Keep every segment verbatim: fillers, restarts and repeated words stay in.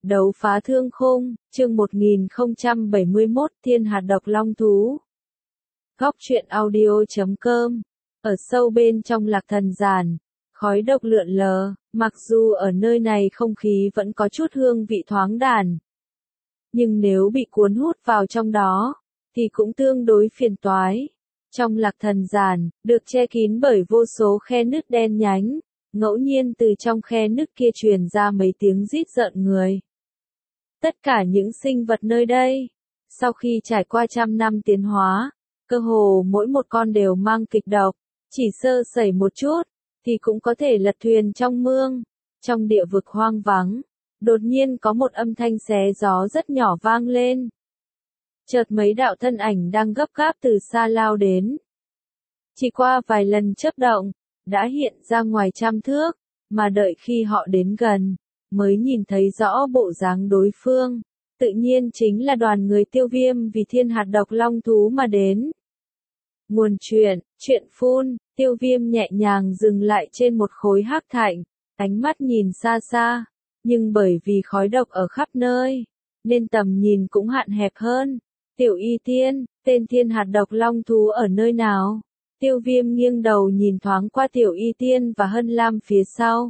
Đấu phá thương khung, chương một nghìn không trăm bảy mươi mốt, Thiên hạt độc long thú. Góc truyện audio chấm com. Ở sâu bên trong lạc thần giàn, khói độc lượn lờ, mặc dù ở nơi này không khí vẫn có chút hương vị thoáng đàn. Nhưng nếu bị cuốn hút vào trong đó, thì cũng tương đối phiền toái. Trong lạc thần giàn, được che kín bởi vô số khe nứt đen nhánh, ngẫu nhiên từ trong khe nứt kia truyền ra mấy tiếng rít rợn người. Tất cả những sinh vật nơi đây, sau khi trải qua trăm năm tiến hóa, cơ hồ mỗi một con đều mang kịch độc, chỉ sơ sẩy một chút, thì cũng có thể lật thuyền trong mương. Trong địa vực hoang vắng, đột nhiên có một âm thanh xé gió rất nhỏ vang lên. Chợt mấy đạo thân ảnh đang gấp gáp từ xa lao đến. Chỉ qua vài lần chớp động, đã hiện ra ngoài trăm thước, mà đợi khi họ đến gần, mới nhìn thấy rõ bộ dáng đối phương. Tự nhiên chính là đoàn người Tiêu Viêm vì thiên hạt độc long thú mà đến. Nguồn chuyện, chuyện phun, Tiêu Viêm nhẹ nhàng dừng lại trên một khối hắc thạch, ánh mắt nhìn xa xa, nhưng bởi vì khói độc ở khắp nơi, nên tầm nhìn cũng hạn hẹp hơn. Tiểu Y Tiên, tên thiên hạt độc long thú ở nơi nào? Tiêu Viêm nghiêng đầu nhìn thoáng qua Tiểu Y Tiên và Hân Lam phía sau.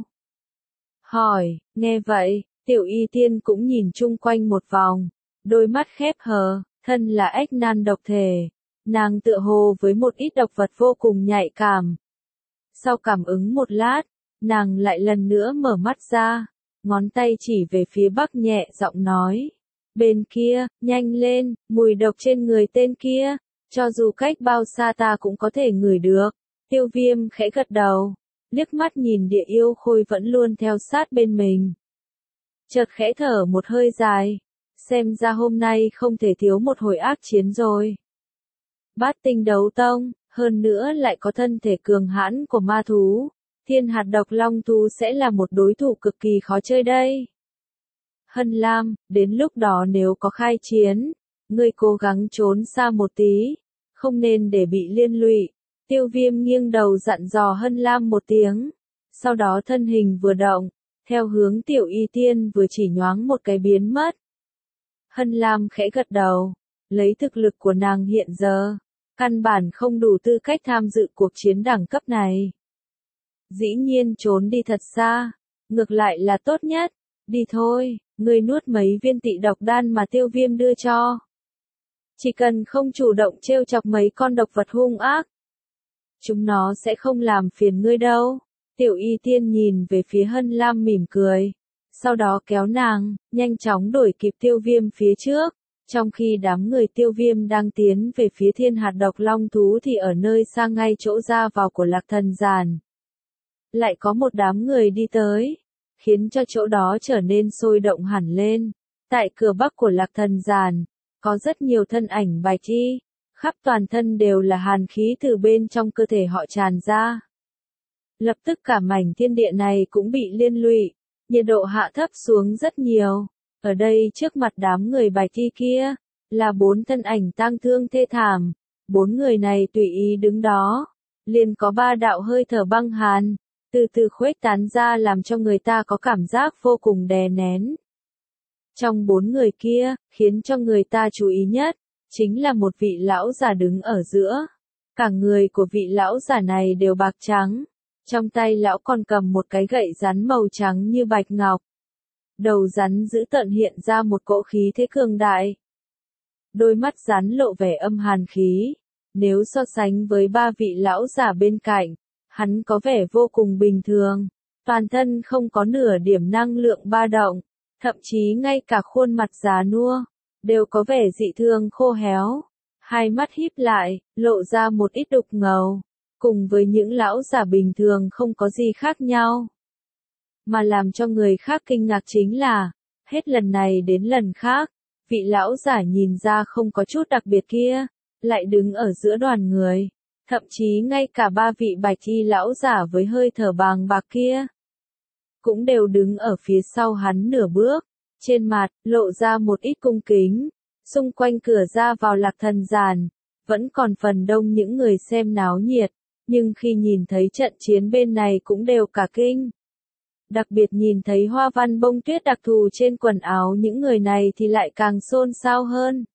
Hỏi, nghe vậy, Tiểu Y Tiên cũng nhìn chung quanh một vòng, đôi mắt khép hờ, thân là ếch nan độc thể. Nàng tựa hồ với một ít độc vật vô cùng nhạy cảm. Sau cảm ứng một lát, nàng lại lần nữa mở mắt ra, ngón tay chỉ về phía bắc nhẹ giọng nói. Bên kia, nhanh lên, mùi độc trên người tên kia, cho dù cách bao xa ta cũng có thể ngửi được. Tiêu Viêm khẽ gật đầu, liếc mắt nhìn địa yêu khôi vẫn luôn theo sát bên mình. Chợt khẽ thở một hơi dài, xem ra hôm nay không thể thiếu một hồi ác chiến rồi. Bát tinh đấu tông, hơn nữa lại có thân thể cường hãn của ma thú, thiên hạt độc long thú sẽ là một đối thủ cực kỳ khó chơi đây. Hân Lam, đến lúc đó nếu có khai chiến, ngươi cố gắng trốn xa một tí, không nên để bị liên lụy. Tiêu Viêm nghiêng đầu dặn dò Hân Lam một tiếng, sau đó thân hình vừa động, theo hướng Tiểu Y Tiên vừa chỉ nhoáng một cái biến mất. Hân Lam khẽ gật đầu, lấy thực lực của nàng hiện giờ, căn bản không đủ tư cách tham dự cuộc chiến đẳng cấp này. Dĩ nhiên trốn đi thật xa, ngược lại là tốt nhất. Đi thôi, ngươi nuốt mấy viên tị độc đan mà Tiêu Viêm đưa cho. Chỉ cần không chủ động trêu chọc mấy con độc vật hung ác, chúng nó sẽ không làm phiền ngươi đâu. Tiểu Y Tiên nhìn về phía Hân Lam mỉm cười, sau đó kéo nàng, nhanh chóng đuổi kịp Tiêu Viêm phía trước. Trong khi đám người Tiêu Viêm đang tiến về phía thiên hạt độc long thú thì ở nơi xa ngay chỗ ra vào của lạc thần giàn, lại có một đám người đi tới, khiến cho chỗ đó trở nên sôi động hẳn lên. Tại cửa bắc của lạc thần giàn, có rất nhiều thân ảnh bạch y, khắp toàn thân đều là hàn khí từ bên trong cơ thể họ tràn ra. Lập tức cả mảnh thiên địa này cũng bị liên lụy, nhiệt độ hạ thấp xuống rất nhiều. Ở đây trước mặt đám người bạch y kia, là bốn thân ảnh tang thương thê thảm. Bốn người này tùy ý đứng đó, liền có ba đạo hơi thở băng hàn, từ từ khuếch tán ra làm cho người ta có cảm giác vô cùng đè nén. Trong bốn người kia, khiến cho người ta chú ý nhất, chính là một vị lão già đứng ở giữa. Cả người của vị lão già này đều bạc trắng, trong tay lão còn cầm một cái gậy rắn màu trắng như bạch ngọc. Đầu rắn dữ tợn hiện ra một cỗ khí thế cường đại. Đôi mắt rắn lộ vẻ âm hàn khí, nếu so sánh với ba vị lão già bên cạnh, hắn có vẻ vô cùng bình thường, toàn thân không có nửa điểm năng lượng ba động, thậm chí ngay cả khuôn mặt già nua, đều có vẻ dị thường khô héo, hai mắt híp lại, lộ ra một ít đục ngầu, cùng với những lão già bình thường không có gì khác nhau. Mà làm cho người khác kinh ngạc chính là, hết lần này đến lần khác, vị lão giả nhìn ra không có chút đặc biệt kia, lại đứng ở giữa đoàn người. Thậm chí ngay cả ba vị bạch y lão giả với hơi thở bàng bạc kia, cũng đều đứng ở phía sau hắn nửa bước, trên mặt, lộ ra một ít cung kính. Xung quanh cửa ra vào lạc thần giàn, vẫn còn phần đông những người xem náo nhiệt, nhưng khi nhìn thấy trận chiến bên này cũng đều cả kinh. Đặc biệt nhìn thấy hoa văn bông tuyết đặc thù trên quần áo những người này thì lại càng xôn xao hơn.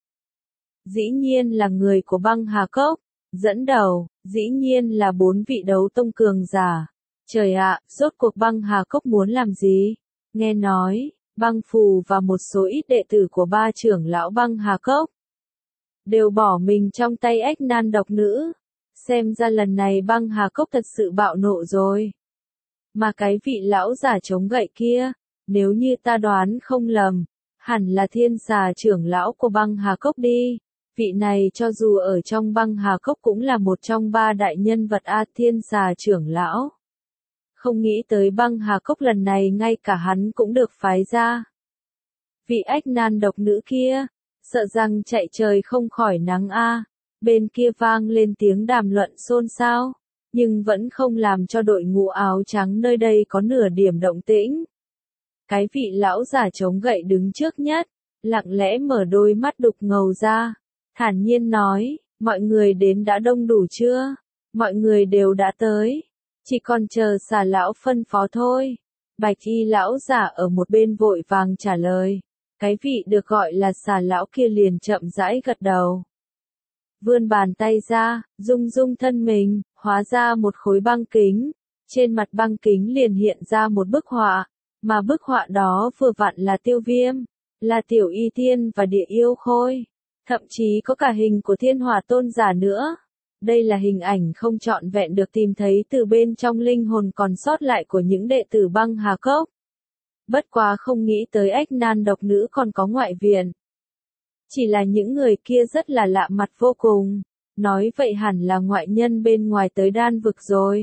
Dĩ nhiên là người của băng Hà Cốc. Dẫn đầu, dĩ nhiên là bốn vị đấu tông cường giả. Trời ạ, rốt cuộc băng Hà Cốc muốn làm gì? Nghe nói, băng phù và một số ít đệ tử của ba trưởng lão băng Hà Cốc đều bỏ mình trong tay ách nan độc nữ. Xem ra lần này băng Hà Cốc thật sự bạo nộ rồi. Mà cái vị lão giả chống gậy kia, nếu như ta đoán không lầm, hẳn là thiên xà trưởng lão của băng Hà Cốc đi. Vị này cho dù ở trong băng Hà Cốc cũng là một trong ba đại nhân vật A thiên xà trưởng lão. Không nghĩ tới băng Hà Cốc lần này ngay cả hắn cũng được phái ra. Vị ách nan độc nữ kia, sợ rằng chạy trời không khỏi nắng a. Bên kia vang lên tiếng đàm luận xôn xao, nhưng vẫn không làm cho đội ngũ áo trắng nơi đây có nửa điểm động tĩnh. Cái vị lão giả chống gậy đứng trước nhất, lặng lẽ mở đôi mắt đục ngầu ra, thản nhiên nói, mọi người đến đã đông đủ chưa? Mọi người đều đã tới, chỉ còn chờ xà lão phân phó thôi. Bạch y lão giả ở một bên vội vàng trả lời, cái vị được gọi là xà lão kia liền chậm rãi gật đầu. Vươn bàn tay ra, rung rung thân mình, hóa ra một khối băng kính. Trên mặt băng kính liền hiện ra một bức họa, mà bức họa đó vừa vặn là Tiêu Viêm, là Tiểu Y Tiên và Địa Yêu Khôi, thậm chí có cả hình của Thiên Hỏa Tôn giả nữa. Đây là hình ảnh không trọn vẹn được tìm thấy từ bên trong linh hồn còn sót lại của những đệ tử băng Hà Cốc. Bất quá không nghĩ tới ách nan độc nữ còn có ngoại viện. Chỉ là những người kia rất là lạ mặt vô cùng, nói vậy hẳn là ngoại nhân bên ngoài tới đan vực rồi.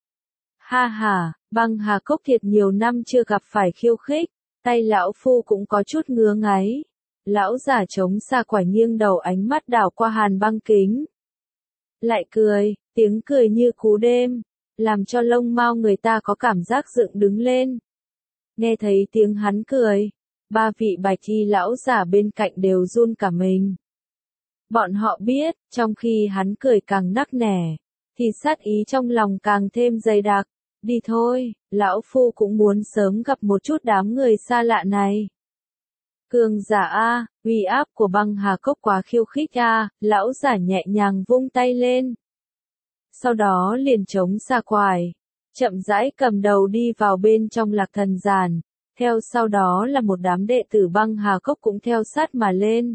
Ha ha, băng Hà Cốc thiệt nhiều năm chưa gặp phải khiêu khích, tay lão phu cũng có chút ngứa ngáy. Lão giả chống xa quả nghiêng đầu ánh mắt đảo qua hàn băng kính. Lại cười, tiếng cười như cú đêm, làm cho lông mao người ta có cảm giác dựng đứng lên. Nghe thấy tiếng hắn cười, ba vị bạch y lão giả bên cạnh đều run cả mình. Bọn họ biết, trong khi hắn cười càng nắc nẻ, thì sát ý trong lòng càng thêm dày đặc. Đi thôi, lão phu cũng muốn sớm gặp một chút đám người xa lạ này. Cường giả a, uy áp của băng Hà Cốc quá khiêu khích a, lão giả nhẹ nhàng vung tay lên. Sau đó liền chống xa quải, chậm rãi cầm đầu đi vào bên trong lạc thần giàn, theo sau đó là một đám đệ tử băng Hà Cốc cũng theo sát mà lên.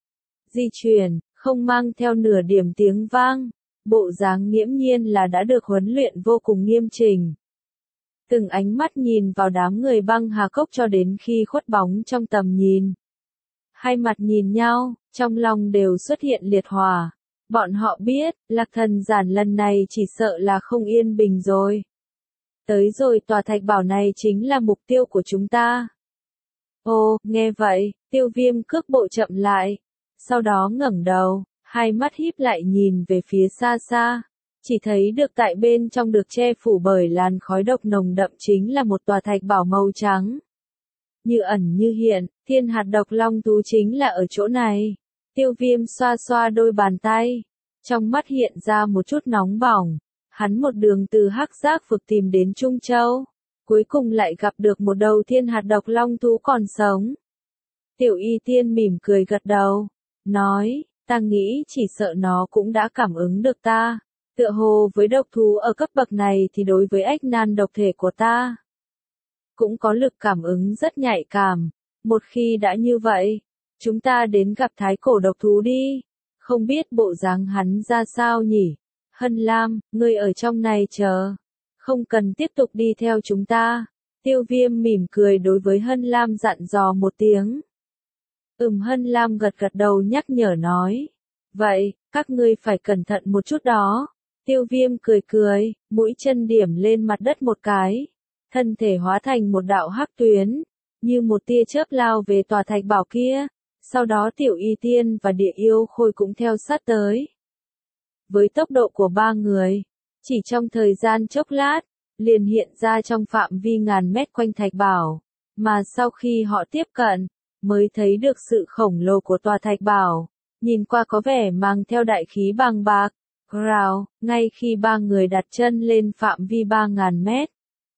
Di chuyển, không mang theo nửa điểm tiếng vang, bộ dáng nghiễm nhiên là đã được huấn luyện vô cùng nghiêm chỉnh. Từng ánh mắt nhìn vào đám người băng Hà Cốc cho đến khi khuất bóng trong tầm nhìn. Hai mặt nhìn nhau, trong lòng đều xuất hiện liệt hỏa. Bọn họ biết, lạc thần giản lần này chỉ sợ là không yên bình rồi. Tới rồi tòa thạch bảo này chính là mục tiêu của chúng ta. Ồ, nghe vậy, Tiêu Viêm cước bộ chậm lại. Sau đó ngẩng đầu, hai mắt híp lại nhìn về phía xa xa. Chỉ thấy được tại bên trong được che phủ bởi làn khói độc nồng đậm chính là một tòa thạch bảo màu trắng. Như ẩn như hiện, thiên hạt độc long thú chính là ở chỗ này. Tiêu Viêm xoa xoa đôi bàn tay, trong mắt hiện ra một chút nóng bỏng. Hắn một đường từ Hắc Giác vực tìm đến Trung Châu, cuối cùng lại gặp được một đầu thiên hạt độc long thú còn sống. Tiểu Y Tiên mỉm cười gật đầu, nói, ta nghĩ chỉ sợ nó cũng đã cảm ứng được ta. Tựa hồ với độc thú ở cấp bậc này thì đối với ách nan độc thể của ta cũng có lực cảm ứng rất nhạy cảm. Một khi đã như vậy, chúng ta đến gặp thái cổ độc thú đi. Không biết bộ dáng hắn ra sao nhỉ? Hân Lam, ngươi ở trong này chờ. Không cần tiếp tục đi theo chúng ta. Tiêu Viêm mỉm cười đối với Hân Lam dặn dò một tiếng. Ừm, Hân Lam gật gật đầu nhắc nhở nói. Vậy, các ngươi phải cẩn thận một chút đó. Tiêu Viêm cười cười, mũi chân điểm lên mặt đất một cái. Thân thể hóa thành một đạo hắc tuyến, như một tia chớp lao về tòa thạch bảo kia. Sau đó Tiểu Y Tiên và Địa Yêu Khôi cũng theo sát tới. Với tốc độ của ba người, chỉ trong thời gian chốc lát, liền hiện ra trong phạm vi ngàn mét quanh thạch bảo. Mà sau khi họ tiếp cận, mới thấy được sự khổng lồ của tòa thạch bảo. Nhìn qua có vẻ mang theo đại khí bằng bạc. Rào, ngay khi ba người đặt chân lên phạm vi ba ngàn mét,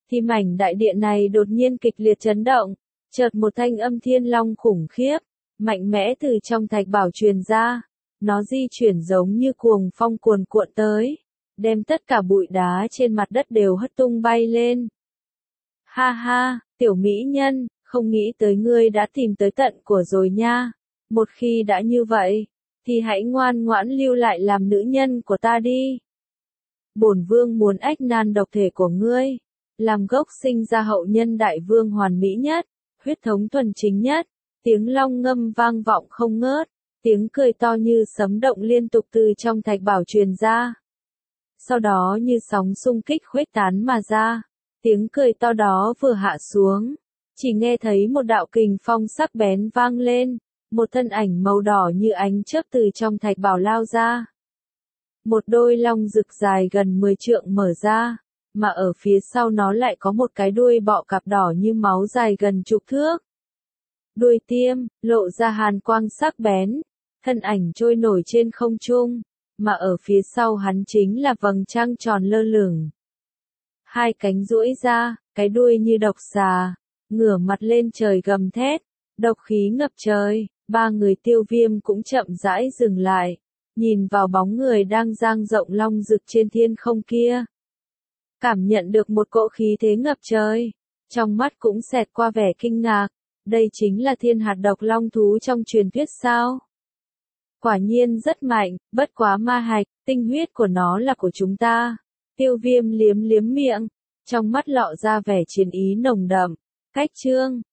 thì mảnh đại điện này đột nhiên kịch liệt chấn động, chợt một thanh âm thiên long khủng khiếp, mạnh mẽ từ trong thạch bảo truyền ra, nó di chuyển giống như cuồng phong cuồn cuộn tới, đem tất cả bụi đá trên mặt đất đều hất tung bay lên. Ha ha, tiểu mỹ nhân, không nghĩ tới ngươi đã tìm tới tận của rồi nha, một khi đã như vậy, thì hãy ngoan ngoãn lưu lại làm nữ nhân của ta đi. Bổn vương muốn ách nan độc thể của ngươi, làm gốc sinh ra hậu nhân đại vương hoàn mỹ nhất, huyết thống thuần chính nhất, tiếng long ngâm vang vọng không ngớt, tiếng cười to như sấm động liên tục từ trong thạch bảo truyền ra. Sau đó như sóng xung kích khuếch tán mà ra, tiếng cười to đó vừa hạ xuống, chỉ nghe thấy một đạo kình phong sắc bén vang lên, một thân ảnh màu đỏ như ánh chớp từ trong thạch bảo lao ra. Một đôi long rực dài gần mười trượng mở ra, mà ở phía sau nó lại có một cái đuôi bọ cạp đỏ như máu dài gần chục thước. Đuôi tiêm, lộ ra hàn quang sắc bén, thân ảnh trôi nổi trên không trung, mà ở phía sau hắn chính là vầng trăng tròn lơ lửng. Hai cánh duỗi ra, cái đuôi như độc xà, ngửa mặt lên trời gầm thét, độc khí ngập trời, ba người Tiêu Viêm cũng chậm rãi dừng lại, nhìn vào bóng người đang dang rộng long rực trên thiên không kia. Cảm nhận được một cỗ khí thế ngập trời, trong mắt cũng xẹt qua vẻ kinh ngạc, đây chính là thiên hạt độc long thú trong truyền thuyết sao? Quả nhiên rất mạnh, bất quá ma hạch, tinh huyết của nó là của chúng ta. Tiêu Viêm liếm liếm miệng, trong mắt lọ ra vẻ chiến ý nồng đậm. Cách chương